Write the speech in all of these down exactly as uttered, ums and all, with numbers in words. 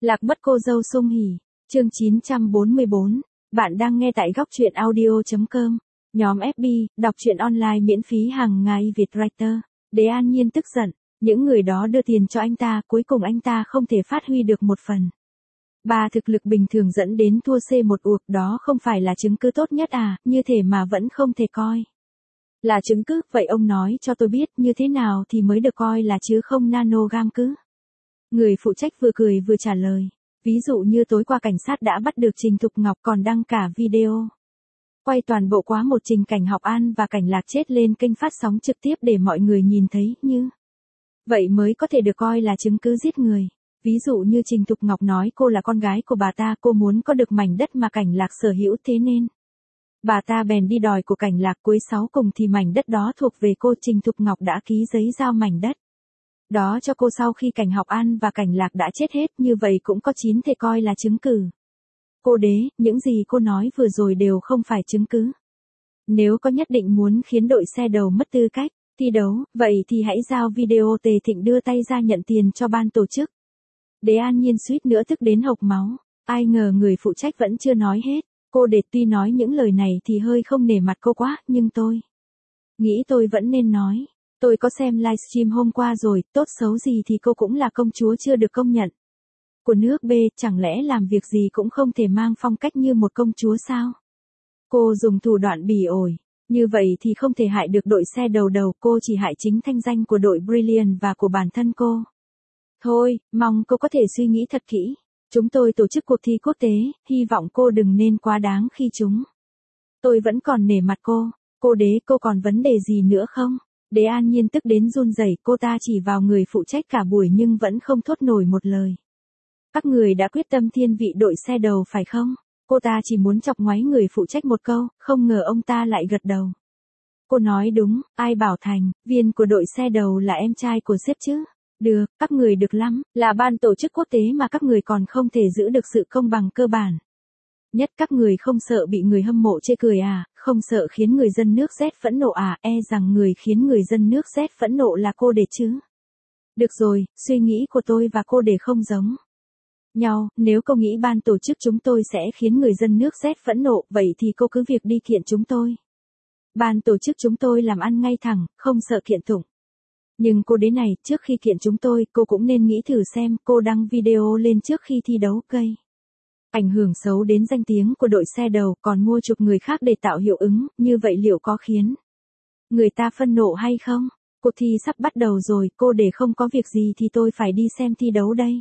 Lạc mất cô dâu Sung Hỉ, chương chín trăm bốn mươi bốn, bạn đang nghe tại góc truyện audio.com, nhóm ép bê, đọc truyện online miễn phí hàng ngày Việt Writer, Đế An Nhiên tức giận, những người đó đưa tiền cho anh ta, cuối cùng anh ta không thể phát huy được một phần. Ba thực lực bình thường dẫn đến thua C một uộc đó không phải là chứng cứ tốt nhất à, như thể mà vẫn không thể coi là chứng cứ, vậy ông nói cho tôi biết như thế nào thì mới được coi là chứ không nanogam cứ. Người phụ trách vừa cười vừa trả lời, ví dụ như tối qua cảnh sát đã bắt được Trình Thục Ngọc còn đăng cả video quay toàn bộ quá một trình cảnh Học An và cảnh Lạc chết lên kênh phát sóng trực tiếp để mọi người nhìn thấy, như vậy mới có thể được coi là chứng cứ giết người. Ví dụ như Trình Thục Ngọc nói cô là con gái của bà ta, cô muốn có được mảnh đất mà cảnh Lạc sở hữu, thế nên bà ta bèn đi đòi của cảnh Lạc, cuối sáu cùng thì mảnh đất đó thuộc về cô. Trình Thục Ngọc đã ký giấy giao mảnh đất đó cho cô sau khi cảnh Học An và cảnh Lạc đã chết hết, như vậy cũng có chín thể coi là chứng cứ. Cô Đế, những gì cô nói vừa rồi đều không phải chứng cứ. Nếu có nhất định muốn khiến đội xe đầu mất tư cách thi đấu, vậy thì hãy giao video Tề Thịnh đưa tay ra nhận tiền cho ban tổ chức. Đế An Nhiên suýt nữa tức đến hộc máu, ai ngờ người phụ trách vẫn chưa nói hết. Cô Đế tuy nói những lời này thì hơi không nể mặt cô quá, nhưng tôi nghĩ tôi vẫn nên nói. Tôi có xem livestream hôm qua rồi, tốt xấu gì thì cô cũng là công chúa chưa được công nhận của nước B, chẳng lẽ làm việc gì cũng không thể mang phong cách như một công chúa sao? Cô dùng thủ đoạn bỉ ổi, như vậy thì không thể hại được đội xe đầu đầu, cô chỉ hại chính thanh danh của đội Brilliant và của bản thân cô. Thôi, mong cô có thể suy nghĩ thật kỹ. Chúng tôi tổ chức cuộc thi quốc tế, hy vọng cô đừng nên quá đáng khi chúng. Tôi vẫn còn nể mặt cô. Cô Đế, cô còn vấn đề gì nữa không? Đế An Nhiên tức đến run rẩy, cô ta chỉ vào người phụ trách cả buổi nhưng vẫn không thốt nổi một lời. Các người đã quyết tâm thiên vị đội xe đầu phải không? Cô ta chỉ muốn chọc ngoáy người phụ trách một câu, không ngờ ông ta lại gật đầu. Cô nói đúng, ai bảo thành viên của đội xe đầu là em trai của sếp chứ? Được, các người được lắm, là ban tổ chức quốc tế mà các người còn không thể giữ được sự công bằng cơ bản nhất. Các người không sợ bị người hâm mộ chê cười à, không sợ khiến người dân nước Z phẫn nộ à, e rằng người khiến người dân nước Z phẫn nộ là cô Đế chứ. Được rồi, suy nghĩ của tôi và cô Đế không giống nhau, nếu cô nghĩ ban tổ chức chúng tôi sẽ khiến người dân nước Z phẫn nộ, vậy thì cô cứ việc đi kiện chúng tôi. Ban tổ chức chúng tôi làm ăn ngay thẳng, không sợ kiện tụng. Nhưng cô Đế này, trước khi kiện chúng tôi, cô cũng nên nghĩ thử xem, cô đăng video lên trước khi thi đấu gây ảnh hưởng xấu đến danh tiếng của đội xe đầu, còn mua chuộc người khác để tạo hiệu ứng, như vậy liệu có khiến người ta phân nộ hay không? Cuộc thi sắp bắt đầu rồi, cô Đế không có việc gì thì tôi phải đi xem thi đấu đây.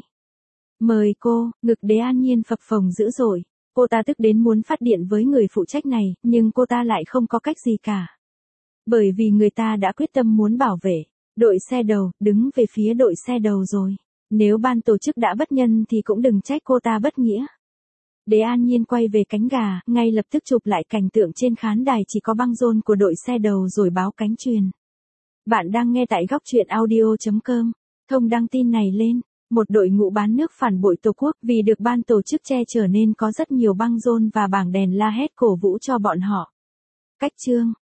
Mời cô. Ngực Đế An Nhiên phập phồng dữ dội. Cô ta tức đến muốn phát điện với người phụ trách này, nhưng cô ta lại không có cách gì cả. Bởi vì người ta đã quyết tâm muốn bảo vệ đội xe đầu, đứng về phía đội xe đầu rồi. Nếu ban tổ chức đã bất nhân thì cũng đừng trách cô ta bất nghĩa. Đế An Nhiên quay về cánh gà, ngay lập tức chụp lại cảnh tượng trên khán đài chỉ có băng rôn của đội xe đầu rồi báo cánh truyền. Bạn đang nghe tại góc truyện audio.com. Thông đăng tin này lên. Một đội ngũ bán nước phản bội Tổ quốc vì được ban tổ chức che chở nên có rất nhiều băng rôn và bảng đèn la hét cổ vũ cho bọn họ. Cách chương